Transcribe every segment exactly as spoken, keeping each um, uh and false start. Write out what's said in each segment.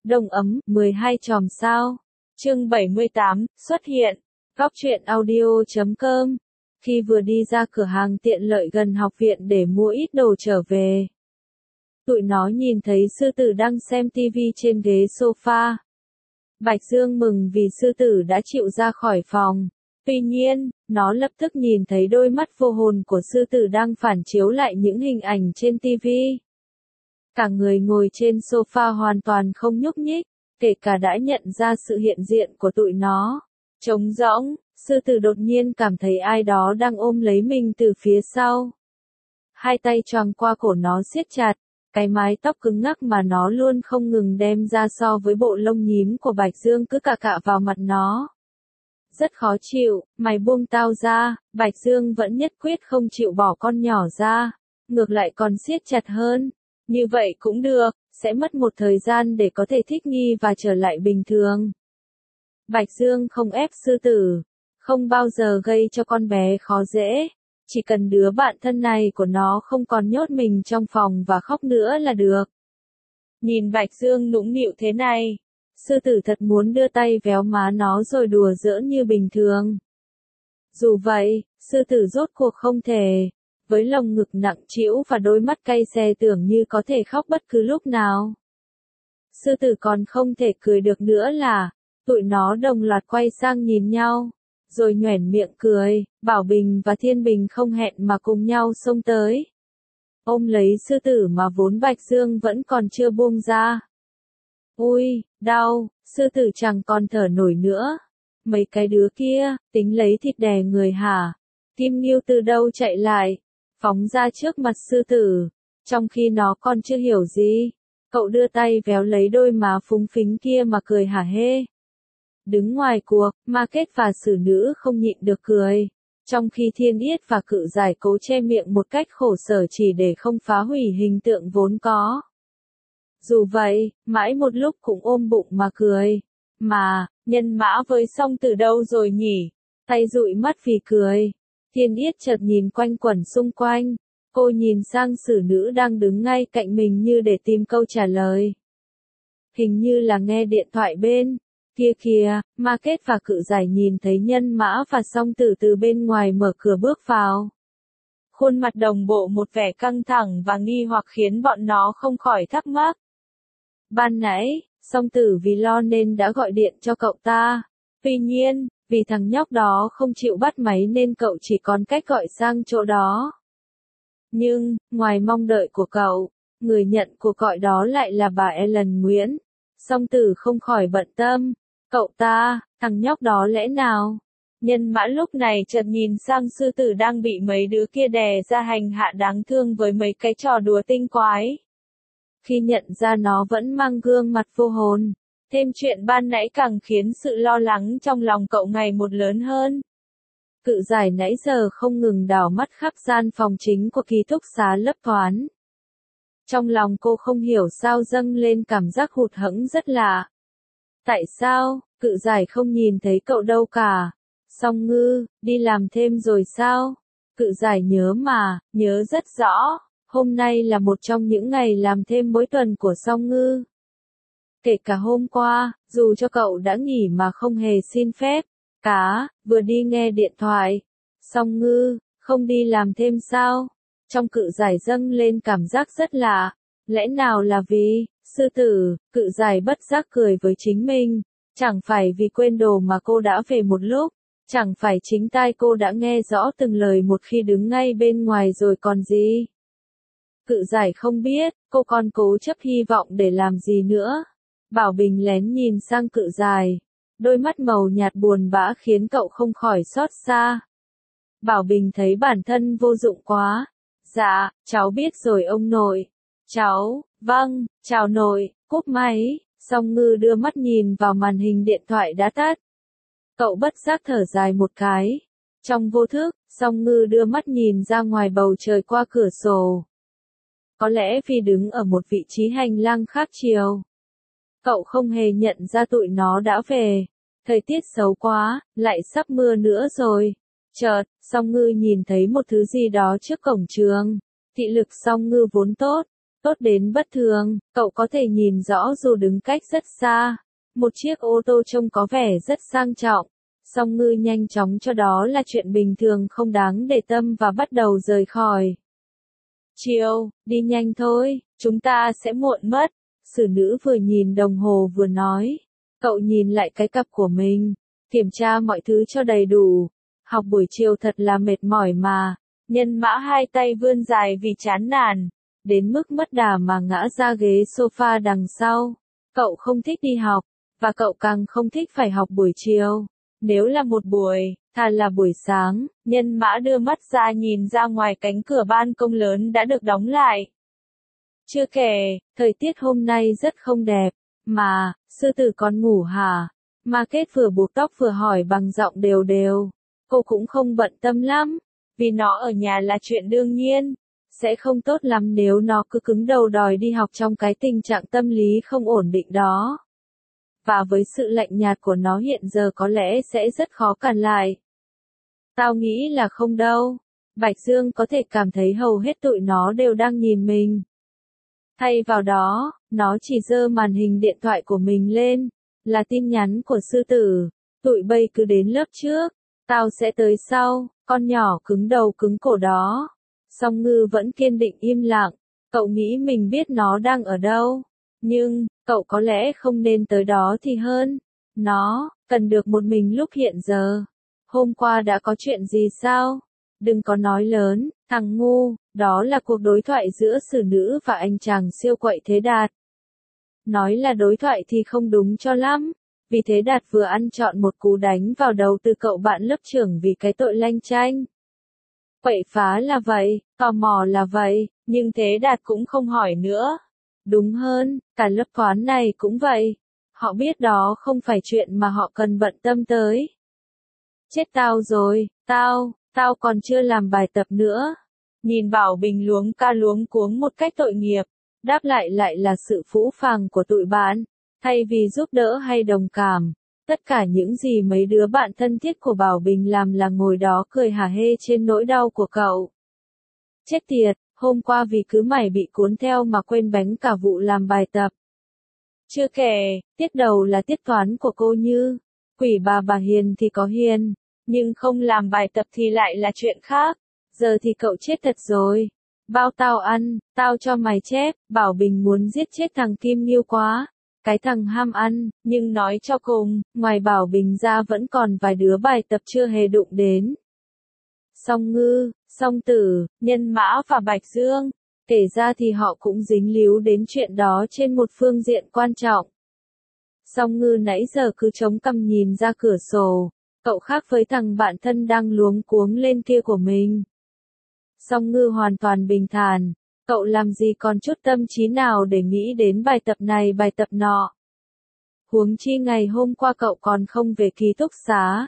Đông ấm, mười hai chòm sao. Chương bảy mươi tám, xuất hiện. Góc truyện audio chấm com. Khi vừa đi ra cửa hàng tiện lợi gần học viện để mua ít đồ trở về, tụi nó nhìn thấy sư tử đang xem tivi trên ghế sofa. Bạch Dương mừng vì sư tử đã chịu ra khỏi phòng. Tuy nhiên, nó lập tức nhìn thấy đôi mắt vô hồn của sư tử đang phản chiếu lại những hình ảnh trên tivi. Cả người ngồi trên sofa hoàn toàn không nhúc nhích, kể cả đã nhận ra sự hiện diện của tụi nó. Trống rỗng, sư tử đột nhiên cảm thấy ai đó đang ôm lấy mình từ phía sau. Hai tay choàng qua cổ nó siết chặt, cái mái tóc cứng ngắc mà nó luôn không ngừng đem ra so với bộ lông nhím của Bạch Dương cứ cạ cạ vào mặt nó. Rất khó chịu, mày buông tao ra. Bạch Dương vẫn nhất quyết không chịu bỏ con nhỏ ra, ngược lại còn siết chặt hơn. Như vậy cũng được, sẽ mất một thời gian để có thể thích nghi và trở lại bình thường. Bạch Dương không ép sư tử, không bao giờ gây cho con bé khó dễ. Chỉ cần đứa bạn thân này của nó không còn nhốt mình trong phòng và khóc nữa là được. Nhìn Bạch Dương nũng nịu thế này, sư tử thật muốn đưa tay véo má nó rồi đùa giỡn như bình thường. Dù vậy, sư tử rốt cuộc không thể. Với lồng ngực nặng trĩu và đôi mắt cay xè tưởng như có thể khóc bất cứ lúc nào. Sư tử còn không thể cười được nữa là, tụi nó đồng loạt quay sang nhìn nhau, rồi nhoẻn miệng cười. Bảo Bình và Thiên Bình không hẹn mà cùng nhau xông tới, ôm lấy sư tử mà vốn Bạch Dương vẫn còn chưa buông ra. Ui, đau, sư tử chẳng còn thở nổi nữa. Mấy cái đứa kia, tính lấy thịt đè người hả? Kim Nghiêu từ đâu chạy lại, phóng ra trước mặt sư tử, trong khi nó còn chưa hiểu gì. Cậu đưa tay véo lấy đôi má phúng phính kia mà cười hả hê. Đứng ngoài cuộc, Ma Kết và Sử Nữ không nhịn được cười, trong khi Thiên Yết và Cự Giải cố che miệng một cách khổ sở chỉ để không phá hủy hình tượng vốn có. Dù vậy, mãi một lúc cũng ôm bụng mà cười. Mà, nhân mã với Song từ đâu rồi nhỉ? Tay dụi mắt vì cười. Thiên Yết chợt nhìn quanh quẩn xung quanh. Cô nhìn sang Sử Nữ đang đứng ngay cạnh mình như để tìm câu trả lời. Hình như là nghe điện thoại bên kia kìa. Ma Kết và Cự Giải nhìn thấy nhân mã và Song Tử từ bên ngoài mở cửa bước vào. Khuôn mặt đồng bộ một vẻ căng thẳng và nghi hoặc khiến bọn nó không khỏi thắc mắc. Ban nãy, Song Tử vì lo nên đã gọi điện cho cậu ta. Tuy nhiên, vì thằng nhóc đó không chịu bắt máy nên cậu chỉ còn cách gọi sang chỗ đó. Nhưng, ngoài mong đợi của cậu, người nhận cuộc gọi đó lại là bà Ellen Nguyễn. Song Tử không khỏi bận tâm. Cậu ta, thằng nhóc đó lẽ nào? Nhân mã lúc này chợt nhìn sang sư tử đang bị mấy đứa kia đè ra hành hạ đáng thương với mấy cái trò đùa tinh quái. Khi nhận ra nó vẫn mang gương mặt vô hồn, thêm chuyện ban nãy càng khiến sự lo lắng trong lòng cậu ngày một lớn hơn. Cự Giải nãy giờ không ngừng đảo mắt khắp gian phòng chính của ký túc xá Lấp Thoán. Trong lòng cô không hiểu sao dâng lên cảm giác hụt hẫng rất lạ. Tại sao, Cự Giải không nhìn thấy cậu đâu cả? Song Ngư, đi làm thêm rồi sao? Cự Giải nhớ mà, nhớ rất rõ. Hôm nay là một trong những ngày làm thêm mỗi tuần của Song Ngư. Kể cả hôm qua, dù cho cậu đã nghỉ mà không hề xin phép. Cá, vừa đi nghe điện thoại. Song Ngư, không đi làm thêm sao? Trong Cự Giải dâng lên cảm giác rất lạ. Lẽ nào là vì, sư tử? Cự Giải bất giác cười với chính mình. Chẳng phải vì quên đồ mà cô đã về một lúc. Chẳng phải chính tai cô đã nghe rõ từng lời một khi đứng ngay bên ngoài rồi còn gì. Cự Giải không biết, cô còn cố chấp hy vọng để làm gì nữa. Bảo Bình lén nhìn sang Cự Giải. Đôi mắt màu nhạt buồn bã khiến cậu không khỏi xót xa. Bảo Bình thấy bản thân vô dụng quá. Dạ, cháu biết rồi ông nội. Cháu, vâng, chào nội, cúp máy. Song Ngư đưa mắt nhìn vào màn hình điện thoại đã tắt. Cậu bất giác thở dài một cái. Trong vô thức, Song Ngư đưa mắt nhìn ra ngoài bầu trời qua cửa sổ. Có lẽ vì đứng ở một vị trí hành lang khác chiều, cậu không hề nhận ra tụi nó đã về. Thời tiết xấu quá, lại sắp mưa nữa rồi. Chợt, Song Ngư nhìn thấy một thứ gì đó trước cổng trường. Thị lực Song Ngư vốn tốt, tốt đến bất thường, cậu có thể nhìn rõ dù đứng cách rất xa. Một chiếc ô tô trông có vẻ rất sang trọng. Song Ngư nhanh chóng cho đó là chuyện bình thường không đáng để tâm và bắt đầu rời khỏi. Chiều, đi nhanh thôi, chúng ta sẽ muộn mất. Xử nữ vừa nhìn đồng hồ vừa nói. Cậu nhìn lại cái cặp của mình, kiểm tra mọi thứ cho đầy đủ. Học buổi chiều thật là mệt mỏi mà. Nhân Mã hai tay vươn dài vì chán nản, đến mức mất đà mà ngã ra ghế sofa đằng sau. Cậu không thích đi học, và cậu càng không thích phải học buổi chiều. Nếu là một buổi, thà là buổi sáng. Nhân Mã đưa mắt ra nhìn ra ngoài cánh cửa ban công lớn đã được đóng lại. Chưa kể, thời tiết hôm nay rất không đẹp. Mà, sư tử còn ngủ hả? Market vừa buộc tóc vừa hỏi bằng giọng đều đều. Cô cũng không bận tâm lắm, vì nó ở nhà là chuyện đương nhiên. Sẽ không tốt lắm nếu nó cứ cứng đầu đòi đi học trong cái tình trạng tâm lý không ổn định đó. Và với sự lạnh nhạt của nó hiện giờ có lẽ sẽ rất khó cản lại. Tao nghĩ là không đâu. Bạch Dương có thể cảm thấy hầu hết tụi nó đều đang nhìn mình. Thay vào đó, nó chỉ giơ màn hình điện thoại của mình lên, là tin nhắn của sư tử. Tụi bay cứ đến lớp trước, tao sẽ tới sau. Con nhỏ cứng đầu cứng cổ đó. Song Ngư vẫn kiên định im lặng. Cậu nghĩ mình biết nó đang ở đâu. Nhưng, cậu có lẽ không nên tới đó thì hơn. Nó, cần được một mình lúc hiện giờ. Hôm qua đã có chuyện gì sao? Đừng có nói lớn, thằng ngu. Đó là cuộc đối thoại giữa xử nữ và anh chàng siêu quậy Thế Đạt. Nói là đối thoại thì không đúng cho lắm. Vì Thế Đạt vừa ăn trọn một cú đánh vào đầu từ cậu bạn lớp trưởng vì cái tội lanh chanh. Quậy phá là vậy, tò mò là vậy, nhưng Thế Đạt cũng không hỏi nữa. Đúng hơn, cả lớp toán này cũng vậy. Họ biết đó không phải chuyện mà họ cần bận tâm tới. Chết tao rồi, tao, tao còn chưa làm bài tập nữa. Nhìn Bảo Bình luống ca luống cuống một cách tội nghiệp, đáp lại lại là sự phũ phàng của tụi bạn. Thay vì giúp đỡ hay đồng cảm, tất cả những gì mấy đứa bạn thân thiết của Bảo Bình làm là ngồi đó cười hả hê trên nỗi đau của cậu. Chết tiệt, hôm qua vì cứ mày bị cuốn theo mà quên bánh cả vụ làm bài tập. Chưa kể, tiết đầu là tiết toán của cô Như. Quỷ bà bà hiền thì có hiền, nhưng không làm bài tập thì lại là chuyện khác. Giờ thì cậu chết thật rồi. Bao tao ăn, tao cho mày chép. Bảo Bình muốn giết chết thằng Kim Nghiêu quá. Cái thằng ham ăn, nhưng nói cho cùng, ngoài Bảo Bình ra vẫn còn vài đứa bài tập chưa hề đụng đến. Song Ngư, Song Tử, Nhân Mã và Bạch Dương. Kể ra thì họ cũng dính líu đến chuyện đó trên một phương diện quan trọng. Song Ngư nãy giờ cứ chống cằm nhìn ra cửa sổ. Cậu khác với thằng bạn thân đang luống cuống lên kia của mình. Song Ngư hoàn toàn bình thản. Cậu làm gì còn chút tâm trí nào để nghĩ đến bài tập này bài tập nọ. Huống chi ngày hôm qua cậu còn không về ký túc xá.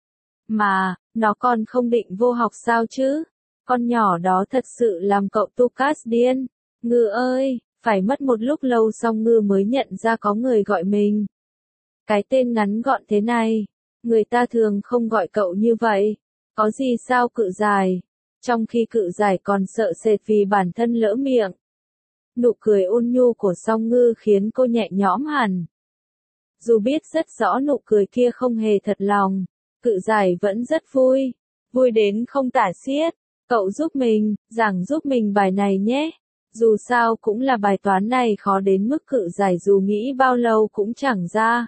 Mà, nó còn không định vô học sao chứ? Con nhỏ đó thật sự làm cậu Tucas điên. Ngư ơi, phải mất một lúc lâu Song Ngư mới nhận ra có người gọi mình. Cái tên ngắn gọn thế này, người ta thường không gọi cậu như vậy. Có gì sao Cự Dài? Trong khi Cự Giải còn sợ sệt vì bản thân lỡ miệng. Nụ cười ôn nhu của Song Ngư khiến cô nhẹ nhõm hẳn. Dù biết rất rõ nụ cười kia không hề thật lòng, Cự Giải vẫn rất vui, vui đến không tả xiết. Cậu giúp mình, giảng giúp mình bài này nhé. Dù sao cũng là bài toán này khó đến mức Cự Giải dù nghĩ bao lâu cũng chẳng ra.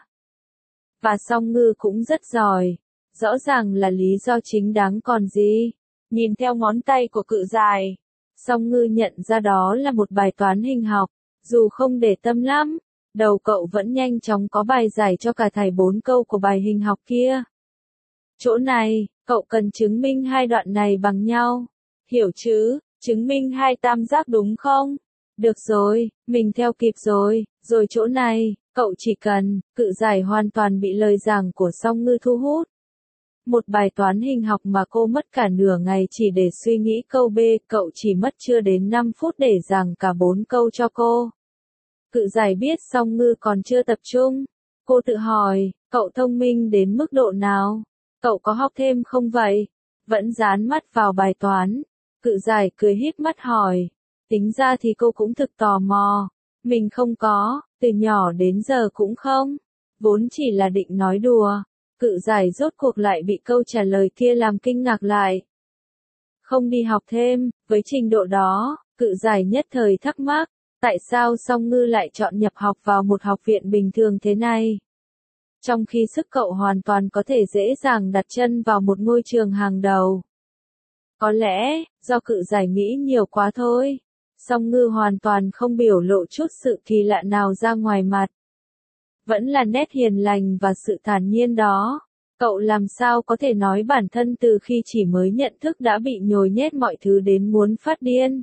Và Song Ngư cũng rất giỏi, rõ ràng là lý do chính đáng còn gì. Nhìn theo ngón tay của Cự Dài, Song Ngư nhận ra đó là một bài toán hình học. Dù không để tâm lắm, đầu cậu vẫn nhanh chóng có bài giải cho cả thảy bốn câu của bài hình học kia. Chỗ này, cậu cần chứng minh hai đoạn này bằng nhau. Hiểu chứ, chứng minh hai tam giác đúng không? Được rồi, mình theo kịp rồi. Rồi chỗ này, cậu chỉ cần, Cự Giải hoàn toàn bị lời giảng của Song Ngư thu hút. Một bài toán hình học mà cô mất cả nửa ngày chỉ để suy nghĩ câu B, cậu chỉ mất chưa đến năm phút để giảng cả bốn câu cho cô. Cự Giải biết Song Ngư còn chưa tập trung. Cô tự hỏi, cậu thông minh đến mức độ nào? Cậu có học thêm không vậy? Vẫn dán mắt vào bài toán. Cự Giải cười híp mắt hỏi. Tính ra thì cô cũng thực tò mò. Mình không có, từ nhỏ đến giờ cũng không. Vốn chỉ là định nói đùa. Cự giải rốt cuộc lại bị câu trả lời kia làm kinh ngạc lại. Không đi học thêm, với trình độ đó, cự giải nhất thời thắc mắc, tại sao Song Ngư lại chọn nhập học vào một học viện bình thường thế này? Trong khi sức cậu hoàn toàn có thể dễ dàng đặt chân vào một ngôi trường hàng đầu. Có lẽ, do cự giải nghĩ nhiều quá thôi. Song Ngư hoàn toàn không biểu lộ chút sự kỳ lạ nào ra ngoài mặt. Vẫn là nét hiền lành và sự thản nhiên đó. Cậu làm sao có thể nói bản thân từ khi chỉ mới nhận thức đã bị nhồi nhét mọi thứ đến muốn phát điên.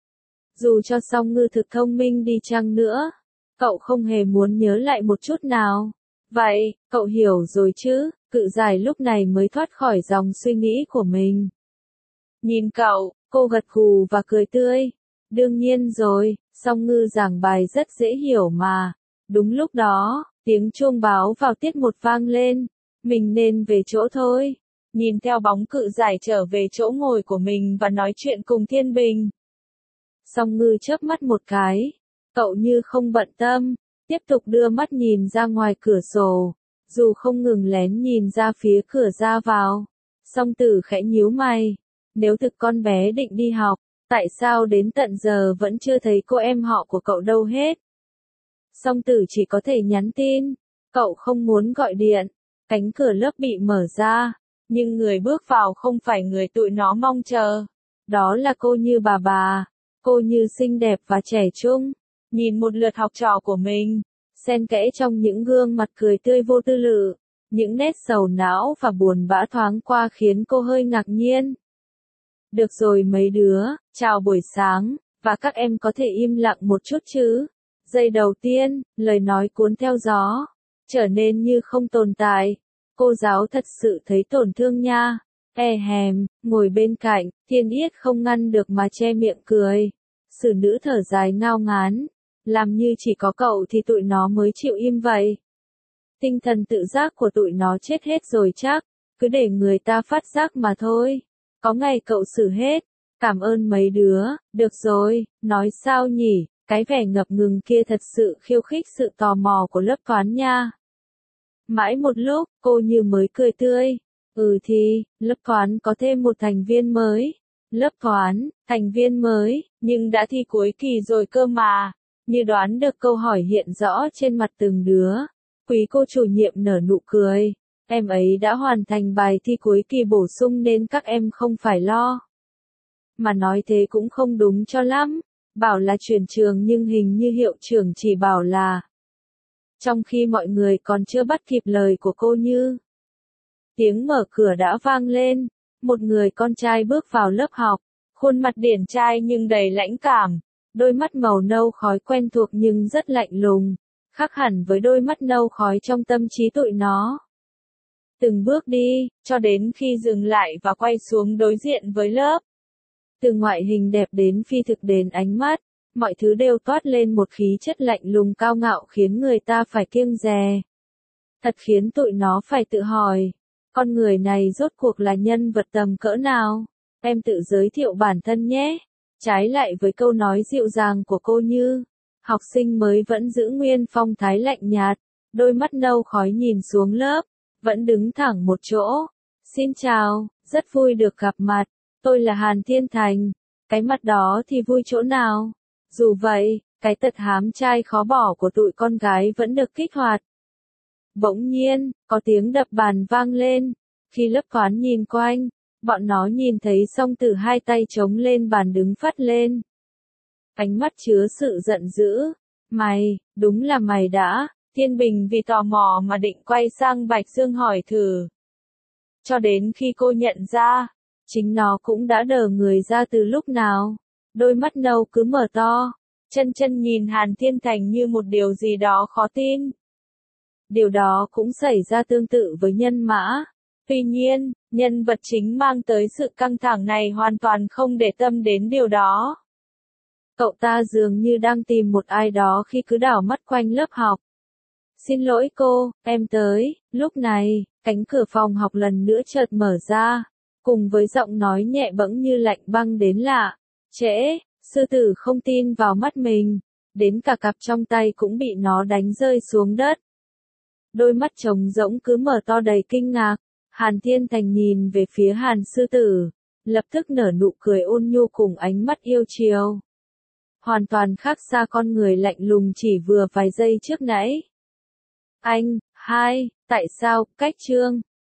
Dù cho Song Ngư thực thông minh đi chăng nữa, cậu không hề muốn nhớ lại một chút nào. Vậy, cậu hiểu rồi chứ, cự giải lúc này mới thoát khỏi dòng suy nghĩ của mình. Nhìn cậu, cô gật gù và cười tươi. Đương nhiên rồi, Song Ngư giảng bài rất dễ hiểu mà. Đúng lúc đó, tiếng chuông báo vào tiết một vang lên. Mình nên về chỗ thôi. Nhìn theo bóng cự giải trở về chỗ ngồi của mình và nói chuyện cùng Thiên Bình. Song Ngư chớp mắt một cái. Cậu như không bận tâm. Tiếp tục đưa mắt nhìn ra ngoài cửa sổ. Dù không ngừng lén nhìn ra phía cửa ra vào. Song Tử khẽ nhíu mày. Nếu thực con bé định đi học, tại sao đến tận giờ vẫn chưa thấy cô em họ của cậu đâu hết? Song Tử chỉ có thể nhắn tin. Cậu không muốn gọi điện. Cánh cửa lớp bị mở ra. Nhưng người bước vào không phải người tụi nó mong chờ. Đó là cô Như bà bà. Cô Như xinh đẹp và trẻ trung. Nhìn một lượt học trò của mình. Xen kẽ trong những gương mặt cười tươi vô tư lự. Những nét sầu não và buồn bã thoáng qua khiến cô hơi ngạc nhiên. Được rồi mấy đứa, chào buổi sáng, và các em có thể im lặng một chút chứ. Giây đầu tiên, lời nói cuốn theo gió, trở nên như không tồn tại. Cô giáo thật sự thấy tổn thương nha. E hèm, ngồi bên cạnh, Thiên Yết không ngăn được mà che miệng cười. Xử nữ thở dài ngao ngán. Làm như chỉ có cậu thì tụi nó mới chịu im vậy. Tinh thần tự giác của tụi nó chết hết rồi chắc. Cứ để người ta phát giác mà thôi. Có ngày cậu xử hết. Cảm ơn mấy đứa. Được rồi, nói sao nhỉ? Cái vẻ ngập ngừng kia thật sự khiêu khích sự tò mò của lớp toán nha. Mãi một lúc, cô Như mới cười tươi. Ừ thì, lớp toán có thêm một thành viên mới. Lớp toán, thành viên mới, nhưng đã thi cuối kỳ rồi cơ mà. Như đoán được câu hỏi hiện rõ trên mặt từng đứa. Quý cô chủ nhiệm nở nụ cười. Em ấy đã hoàn thành bài thi cuối kỳ bổ sung nên các em không phải lo. Mà nói thế cũng không đúng cho lắm. Bảo là chuyển trường nhưng hình như hiệu trưởng chỉ bảo là. Trong khi mọi người còn chưa bắt kịp lời của cô Như. Tiếng mở cửa đã vang lên. Một người con trai bước vào lớp học. Khuôn mặt điển trai nhưng đầy lãnh cảm. Đôi mắt màu nâu khói quen thuộc nhưng rất lạnh lùng. Khác hẳn với đôi mắt nâu khói trong tâm trí tụi nó. Từng bước đi, cho đến khi dừng lại và quay xuống đối diện với lớp. Từ ngoại hình đẹp đến phi thực đến ánh mắt, mọi thứ đều toát lên một khí chất lạnh lùng cao ngạo khiến người ta phải kiêng dè. Thật khiến tụi nó phải tự hỏi, con người này rốt cuộc là nhân vật tầm cỡ nào? Em tự giới thiệu bản thân nhé. Trái lại với câu nói dịu dàng của cô Như, học sinh mới vẫn giữ nguyên phong thái lạnh nhạt, đôi mắt nâu khói nhìn xuống lớp, vẫn đứng thẳng một chỗ. Xin chào, rất vui được gặp mặt, tôi là Hàn Thiên Thành. Cái mặt đó thì vui chỗ nào? Dù vậy, cái tật hám trai khó bỏ của tụi con gái vẫn được kích hoạt. Bỗng nhiên, có tiếng đập bàn vang lên. Khi lớp toán nhìn quanh, bọn nó nhìn thấy Song Tử hai tay chống lên bàn đứng phắt lên. Ánh mắt chứa sự giận dữ. Mày, đúng là mày đã. Thiên Bình vì tò mò mà định quay sang Bạch Dương hỏi thử. Cho đến khi cô nhận ra, chính nó cũng đã đờ người ra từ lúc nào. Đôi mắt nâu cứ mở to, chân chân nhìn Hàn Thiên Thành như một điều gì đó khó tin. Điều đó cũng xảy ra tương tự với Nhân Mã. Tuy nhiên, nhân vật chính mang tới sự căng thẳng này hoàn toàn không để tâm đến điều đó. Cậu ta dường như đang tìm một ai đó khi cứ đảo mắt quanh lớp học. Xin lỗi cô, em tới. Lúc này, cánh cửa phòng học lần nữa chợt mở ra, cùng với giọng nói nhẹ bẫng như lạnh băng đến lạ. Trễ, Sư tử không tin vào mắt mình, đến cả cặp trong tay cũng bị nó đánh rơi xuống đất. Đôi mắt trống rỗng cứ mở to đầy kinh ngạc, Hàn Thiên Thành nhìn về phía Hàn sư tử, lập tức nở nụ cười ôn nhu cùng ánh mắt yêu chiều. Hoàn toàn khác xa con người lạnh lùng chỉ vừa vài giây trước nãy. Anh, hai, tại sao, cách chương